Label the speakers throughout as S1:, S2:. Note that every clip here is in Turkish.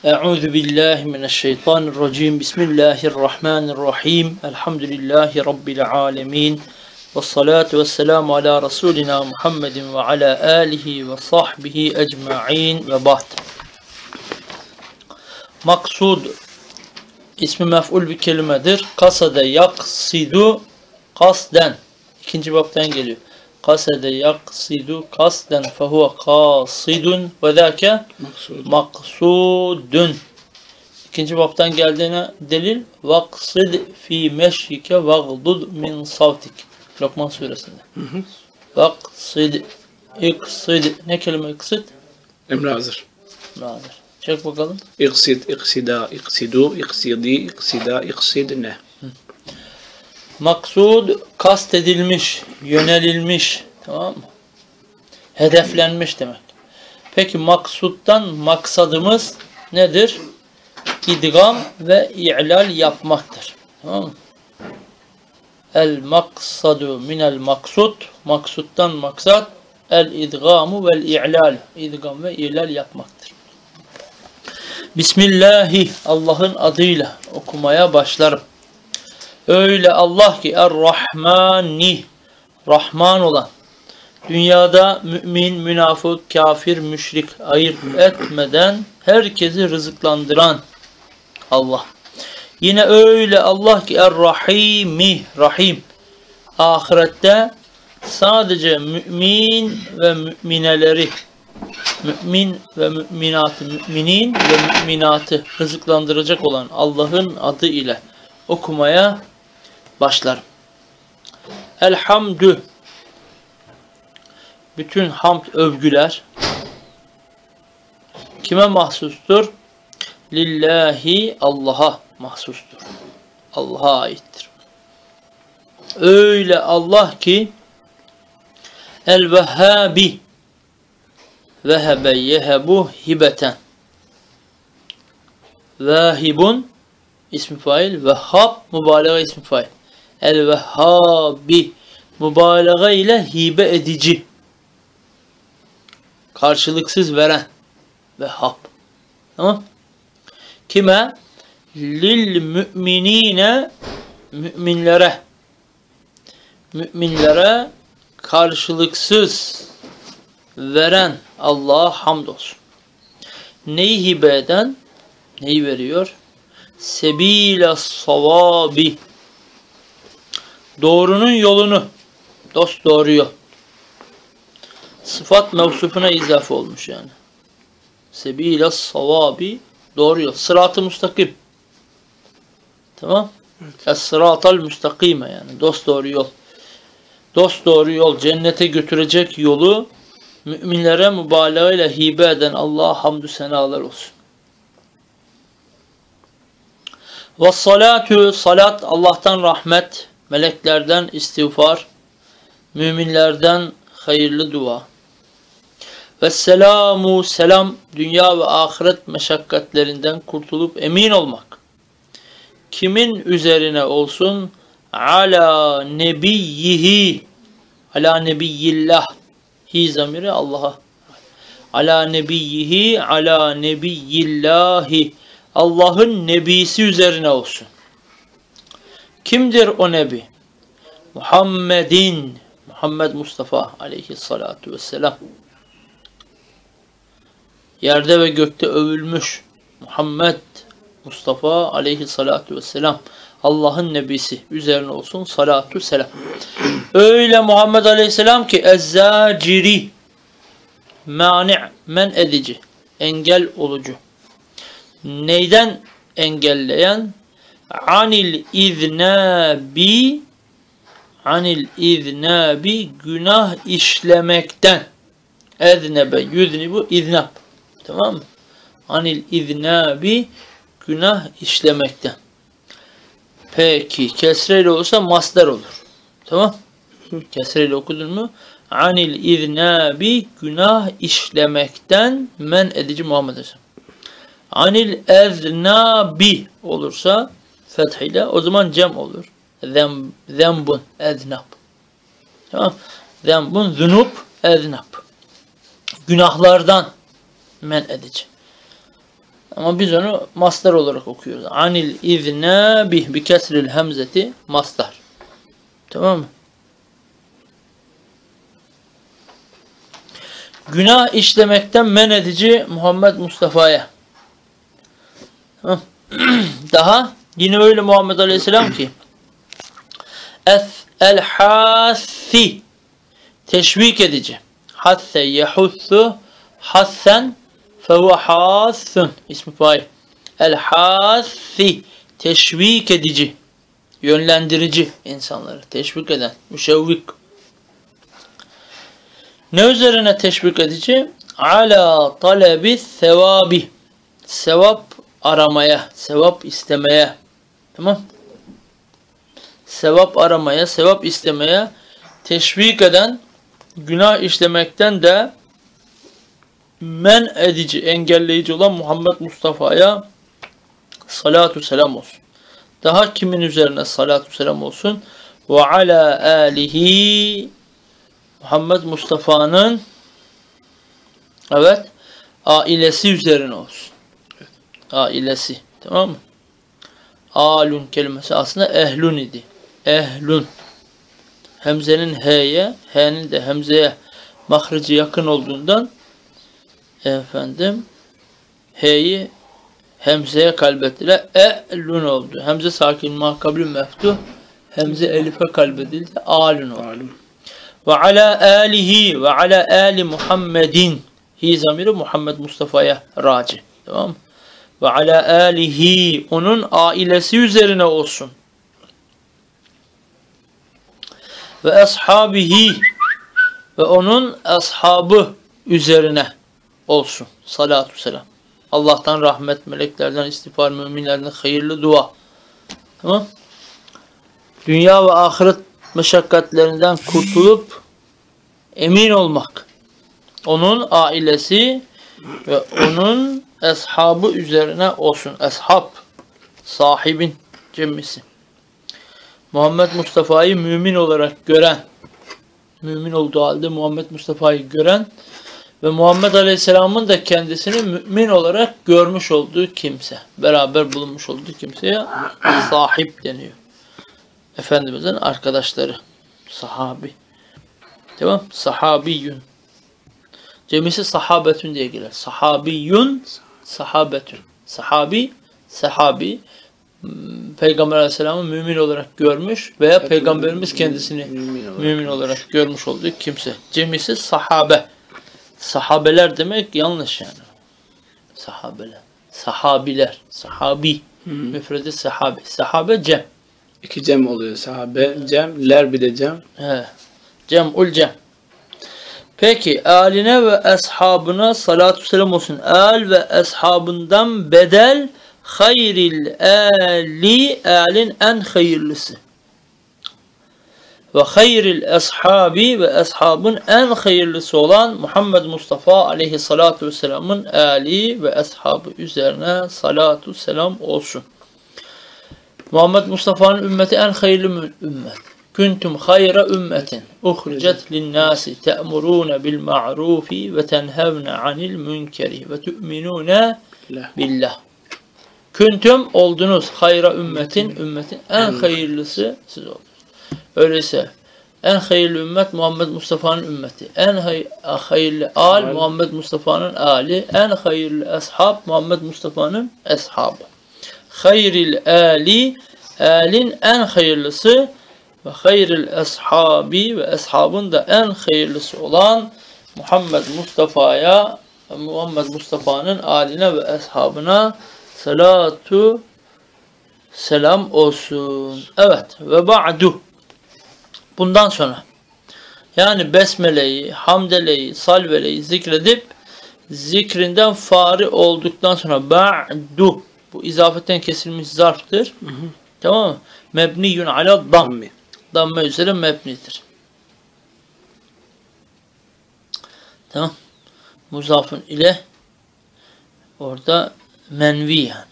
S1: Euzu billahi mineşşeytanirracim. Bismillahirrahmanirrahim. Elhamdülillahi rabbil alamin. Ves salatu vesselamu ala rasulina Muhammedin ve ala alihi ve sahbihi ecmaîn ve ba'd. Maksud ismi mef'ul bir kelimedir. Kasade yaksidu kasden. İkinci babtan geliyor. Kasede yaksidu kasden fehuve kasidun ve zâke maksudun. İkinci babtan geldiğine delil vaksid fi meşrike vagdud min savtik. Lokman suresinde. Vaksid iksid. Ne kelime iksid?
S2: Emre hazır.
S1: Hazır. Çek bakalım.
S2: İksid, iksida, iksidu, iksidi, iksida, iksidne.
S1: Maksud kastedilmiş, yönelilmiş, tamam mı? Hedeflenmiş demek. Peki maksuttan maksadımız nedir? İdgam ve i'lal yapmaktır. Tamam mı? El maksadu minel maksud, maksuttan maksat el idgamu vel i'lal, idgam ve i'lal yapmaktır. Bismillahi, Allah'ın adıyla okumaya başlarım. Öyle Allah ki Er-Rahmani, Rahman olan, dünyada mümin, münafık, kafir, müşrik ayırt etmeden herkesi rızıklandıran Allah. Yine öyle Allah ki Er-Rahimi, Rahim, ahirette sadece mümin ve mümineleri, mümin ve müminatı, müminin ve müminatı rızıklandıracak olan Allah'ın adı ile okumaya başlarım. Elhamdü, bütün hamd, övgüler kime mahsustur? Lillahi, Allah'a mahsustur. Allah'a aittir. Öyle Allah ki El-Vehhabi, vehebe yehebu hibeten, vahibun ismi fail, Vehhab mübalağa ismi fail. El-Vehhabi, mübalağa ile hibe edici, karşılıksız veren Vehhab. Tamam? Kime? Lil müminine, müminlere, müminlere karşılıksız veren Allah'a hamdolsun. Neyi hibe eden? Neyi veriyor? Sebîle savabi, doğrunun yolunu, dost doğru yol. Sıfat mevsufuna izafe olmuş yani. Sebîle savabi, doğru yol. Sırat-ı müstakim. Tamam? Es-sıratal müstakime yani. Dost doğru yol. Dost doğru yol, cennete götürecek yolu müminlere mübalağa ile hibe eden Allah'a hamdü senalar olsun. Ve salatu, salat Allah'tan rahmet, meleklerden istiğfar, müminlerden hayırlı dua. Ve selamu, selam, dünya ve ahiret meşakkatlerinden kurtulup emin olmak. Kimin üzerine olsun? Ala nebiyyihi, ala nebiyyillah, hi zamiri Allah'a. Ala nebiyyihi, ala nebiyyillahi, Allah'ın nebisi üzerine olsun. Kimdir o nebi? Muhammedin, Muhammed Mustafa aleyhissalatu vesselam. Yerde ve gökte övülmüş Muhammed Mustafa aleyhissalatu vesselam. Allah'ın nebisi üzerine olsun salatu selam. Öyle Muhammed aleyhisselam ki ezzâciri, mani' men edici, engel olucu. Neyden engelleyen? Anil iznabi, anil iznabi, günah işlemekten. Eznebe, yüznibu, iznab. Tamam mı? Anil iznabi, günah işlemekten. Peki kesreyle olursa masdar olur. Tamam? Kesreyle okudun mu? Anil iznabi, günah işlemekten men edici Muhammed Aleyhisselam. Anil eznabi olursa fethiyle o zaman cem olur. Zembun eznab. Tamam? Zembun zunub eznab. Günahlardan men edici. Ama biz onu mastar olarak okuyoruz. Anil izne bih bi kesril hemzeti mastar. Tamam mı? Günah işlemekten men edici Muhammed Mustafa'ya. Tamam. Daha yine öyle Muhammed Aleyhisselam ki el-hâsi teşvik edici. Hasse yehussu hassen fehuve hâssun ismi fail. El-hâsi teşvik edici, yönlendirici insanları teşvik eden, müşevvik. Ne üzerine teşvik edici? Ala talebi sevabi. Sevap aramaya, sevap istemeye. Tamam? Sevap aramaya, sevap istemeye teşvik eden, günah işlemekten de men edici, engelleyici olan Muhammed Mustafa'ya salatu selam olsun. Daha kimin üzerine salatu selam olsun? Ve ala alihi Muhammed Mustafa'nın evet ailesi üzerine olsun. Ailesi. Tamam mı? Alun kelimesi aslında ehlun idi. Ehlun. Hemzenin h'ye, h'nin de hemzeye mahreci yakın olduğundan efendim h'yi hemzeye kalbettiler. E'lun oldu. Hemze sakin makablü meftuh. Hemze elife kalbedildi. Alun oldu. Ve ala alihi ve ala ali Muhammedin. Hi zamiri Muhammed Mustafa'ya raci. Tamam mı? Ve ala alihi onun ailesi üzerine olsun. Ve ashabihi ve onun ashabı üzerine olsun. Salatu selam. Allah'tan rahmet, meleklerden istiğfar, müminlerden hayırlı dua. Tamam? Dünya ve ahiret meşakkatlerinden kurtulup emin olmak. Onun ailesi ve onun ashabı üzerine olsun. Ashab, sahibin cemmisi. Muhammed Mustafa'yı mümin olarak gören, mümin olduğu halde Muhammed Mustafa'yı gören ve Muhammed Aleyhisselam'ın da kendisini mümin olarak görmüş olduğu kimse, beraber bulunmuş olduğu kimseye sahip deniyor. Efendimizin arkadaşları, sahabi. Tamam? Sahabiyyun. Cemisi sahabetün diye gelir. Sahabiyyun, sahabetün. Sahabi, sahabi. Peygamber Aleyhisselam'ı mümin olarak görmüş veya Peygamberimiz kendisini mümin olarak görmüş olduğu kimse. Cemisi sahabe. Sahabeler demek yanlış yani. Sahabeler. Sahabiler. Sahabi. Müfredi sahabi. Sahabe cem.
S2: İki cem oluyor. Sahabe cem, ler bir de cem.
S1: He. Cem'ul cem. Peki aline ve ashabına salatu selam olsun. Al ve ashabından bedel hayril ali, alin en hayırlısı. Ve hayril ashabi ve ashabın en hayırlısı olan Muhammed Mustafa aleyhissalatu vesselamın ali ve ashabı üzerine salatu selam olsun. Muhammed Mustafa'nın ümmeti en hayırlı ümmet. Kuntum hayra ümmetin uhricet linnâsi te'murûne bil ma'rufi ve tenhevne anil münkeri ve tu'minûne billah. Kuntum oldunuz hayra ümmetin en hayırlısı siz oldunuz. Öyleyse en hayırlı ümmet Muhammed Mustafa'nın ümmeti. En hayırlı al Muhammed Mustafa'nın ali. En hayırlı ashab Muhammed Mustafa'nın ashabı. Hayril ali, alin en hayırlısı ve hayril ashabi ve ashabın da en hayırlısı olan Muhammed Mustafa'ya, Muhammed Mustafa'nın aline ve ashabına salatu selam olsun. Evet ve ba'du. Bundan sonra yani besmeleyi, hamdeleyi, salveleyi zikredip zikrinden fari olduktan sonra ba'du, bu izafetten kesilmiş zarftır. Tamam mı? Mebniyun ala dam. Damme üzere mebnidir. Tamam. Muzafın ile orada menvi yani.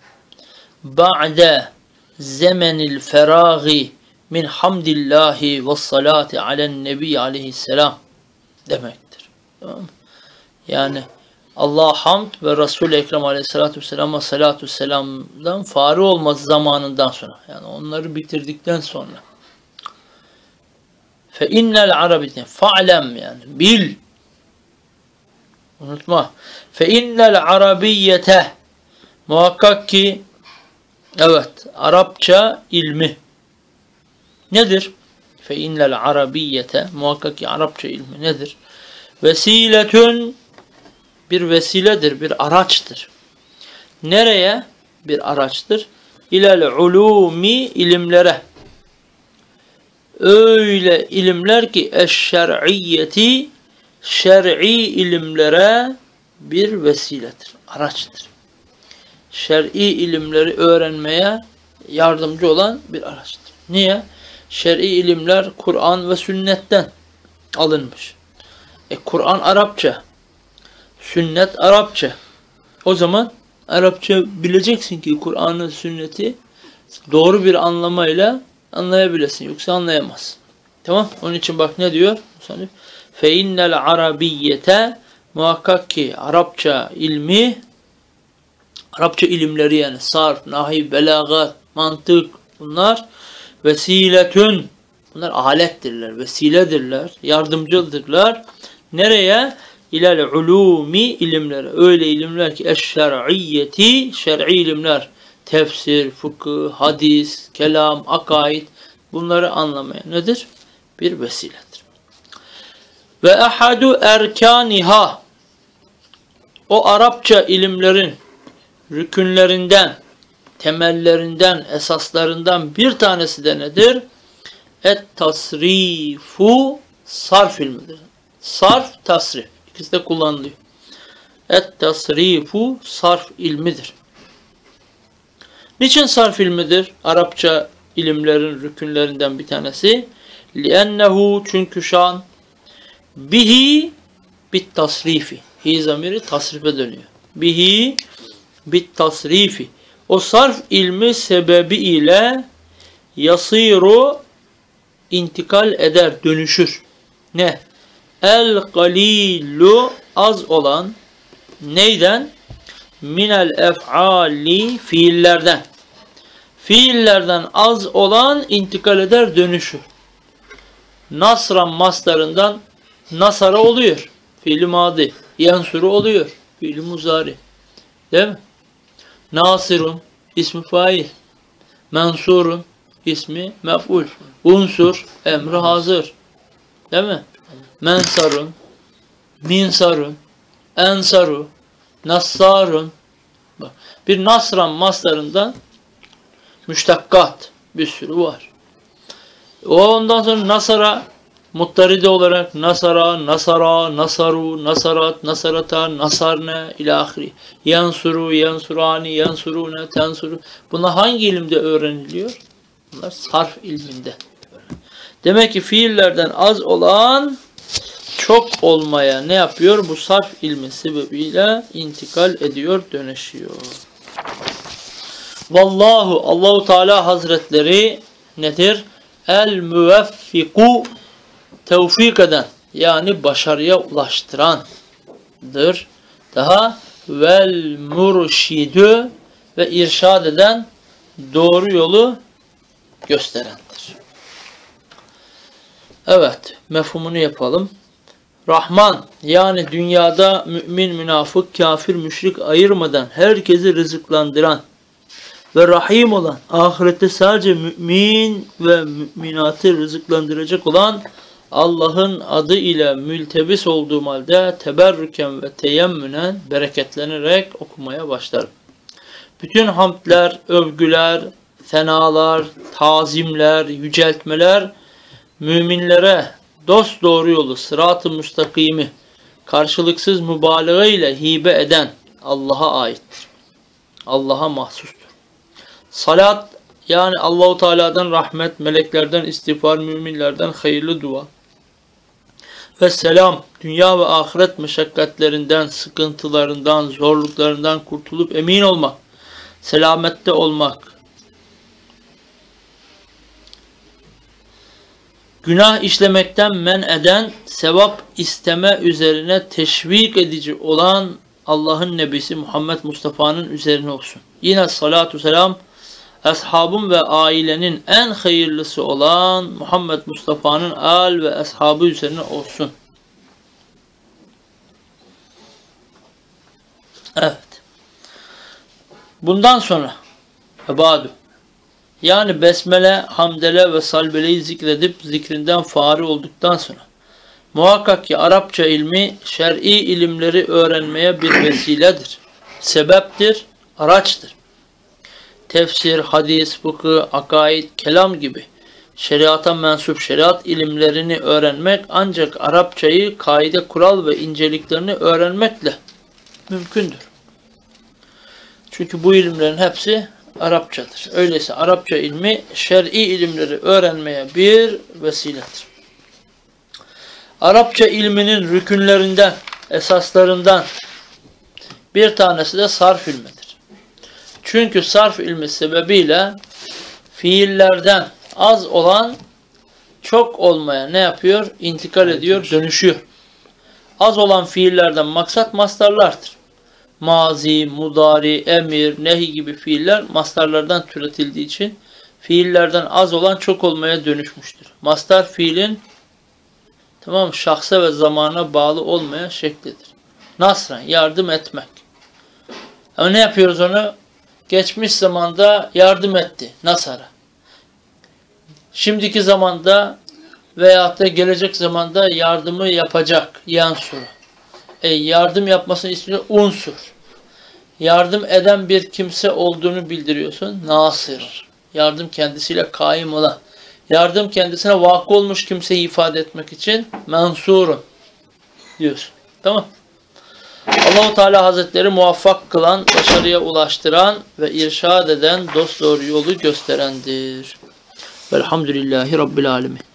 S1: Ba'de zemenil feragi min hamdillahi ve salati alen nebi aleyhisselam demektir. Tamam mı? Yani Allah'a hamd ve Resul-i Ekrem Aleyhisselatü Vesselam'a salatu selam'dan fari olmaz zamanından sonra. Yani onları bitirdikten sonra. Fe innel arabiyete fa'lem yani bil. Unutma. Fe innel arabiyete muhakkak ki evet Arapça ilmi nedir? Fe innel arabiyete muhakkak ki Arapça ilmi nedir? Vesiletün bir vesiledir, bir araçtır. Nereye? Bir araçtır. İlel ulumi ilimlere. Öyle ilimler ki eşşer'iyyeti şer'i ilimlere bir vesiledir, araçtır. Şer'i ilimleri öğrenmeye yardımcı olan bir araçtır. Niye? Şer'i ilimler Kur'an ve sünnetten alınmış. Kur'an Arapça, sünnet Arapça. O zaman Arapça bileceksin ki Kur'an'ı, sünneti doğru bir anlamayla anlayabilesin. Yoksa anlayamazsın. Tamam? Onun için bak ne diyor? Fe innel arabiyyete muhakkak ki Arapça ilmi, Arapça ilimleri yani sarf, nahiv, belagat, mantık bunlar vesiletün. Bunlar alettirler, vesiledirler, yardımcıdırlar. Nereye? İlel ulumi ilimlere. Öyle ilimler ki eşşer'iyyeti şer'i ilimler. Tefsir, fıkıh, hadis, kelam, akaid bunları anlamaya nedir? Bir vesiledir. Ve ehadu erkaniha o Arapça ilimlerin rükünlerinden, temellerinden, esaslarından bir tanesi de nedir? Et-tasrifu sarf ilmidir. Sarf, tasrif. İkisi de kullanılıyor. Et-tasrifu sarf ilmidir. Niçin sarf ilmidir? Arapça ilimlerin rükünlerinden bir tanesi. لِأَنَّهُ çünkü şan bihi bit tasrifi. Hi zamiri tasrife dönüyor. Bihi bit tasrifi. O sarf ilmi sebebi ile yasiru intikal eder, dönüşür. Ne? El galilu az olan neyden? Minel ef'ali fiillerden. Fiillerden az olan intikal eder, dönüşür. Nasran maslarından nasara oluyor. Fiil-i madi. Yansuru oluyor. Fiil-i muzari. Değil mi? Nasirun ismi fail. Mensurun ismi mef'ul. Unsur emri hazır. Değil mi? Mensarun, minsarun, ensaru, nassarun. Bir nasran maslarından müştakkat bir sürü var. Ondan sonra nasara muttaride olarak nasara, nasara, nasaru, nasarat, nasarata, nasarne ilahiri. Yansuru, yansurani, yansurune, tensuru. Bunlar hangi ilimde öğreniliyor? Bunlar sarf ilminde. Demek ki fiillerden az olan çok olmaya ne yapıyor? Bu sarf ilmi sebebiyle intikal ediyor, dönüşüyor. Vallahu Allahu Teala Hazretleri nedir? El müveffiku tevfik eden yani başarıya ulaştırandır. Daha vel murşidü ve irşad eden doğru yolu gösterendir. Evet, mefhumunu yapalım. Rahman yani dünyada mümin, münafık, kafir, müşrik ayırmadan herkesi rızıklandıran ve rahim olan, ahirette sadece mümin ve müminatı rızıklandıracak olan Allah'ın adı ile mültebis olduğum halde teberrüken ve teyemmünen bereketlenerek okumaya başlarım. Bütün hamdler, övgüler, senalar, tazimler, yüceltmeler müminlere dost doğru yolu, sırat-ı müstakimi karşılıksız mübalağa ile hibe eden Allah'a aittir. Allah'a mahsustur. Salat yani Allahu Teala'dan rahmet, meleklerden istiğfar, müminlerden hayırlı dua ve selam dünya ve ahiret meşakkatlerinden, sıkıntılarından, zorluklarından kurtulup emin olmak, selamette olmak, günah işlemekten men eden, sevap isteme üzerine teşvik edici olan Allah'ın Nebisi Muhammed Mustafa'nın üzerine olsun. Yine salatu selam ashabım ve ailenin en hayırlısı olan Muhammed Mustafa'nın al ve ashabı üzerine olsun. Evet. Bundan sonra ebadu. Yani besmele, hamdele ve salbeleyi zikredip zikrinden fari olduktan sonra muhakkak ki Arapça ilmi şer'i ilimleri öğrenmeye bir vesiledir. Sebeptir, araçtır. Tefsir, hadis, fıkıh, akaid, kelam gibi şeriata mensup şeriat ilimlerini öğrenmek ancak Arapçayı kaide, kural ve inceliklerini öğrenmekle mümkündür. Çünkü bu ilimlerin hepsi Arapçadır. Öyleyse Arapça ilmi şer'i ilimleri öğrenmeye bir vesiledir. Arapça ilminin rükünlerinden, esaslarından bir tanesi de sarf ilmidir. Çünkü sarf ilmi sebebiyle fiillerden az olan çok olmaya ne yapıyor? İntikal ediyor, dönüşüyor. Az olan fiillerden maksat mastarlardır. Mazi, mudari, emir, nehi gibi fiiller mastarlardan türetildiği için fiillerden az olan çok olmaya dönüşmüştür. Mastar fiilin şahsa ve zamana bağlı olmayan şeklidir. Nasren, yardım etmek. Ama ne yapıyoruz onu? Geçmiş zamanda yardım etti. Nasara. Şimdiki zamanda veyahut da gelecek zamanda yardımı yapacak. Yansuru. Yardım yapmasını istiyor. Unsur. Yardım eden bir kimse olduğunu bildiriyorsun. Nasır. Yardım kendisiyle kaim olan. Yardım kendisine vakı olmuş kimseyi ifade etmek için mensurun diyorsun. Tamam. Allah-u Teala Hazretleri muvaffak kılan, başarıya ulaştıran ve irşad eden dosdoğru yolu gösterendir. Velhamdülillahi Rabbil Alemin.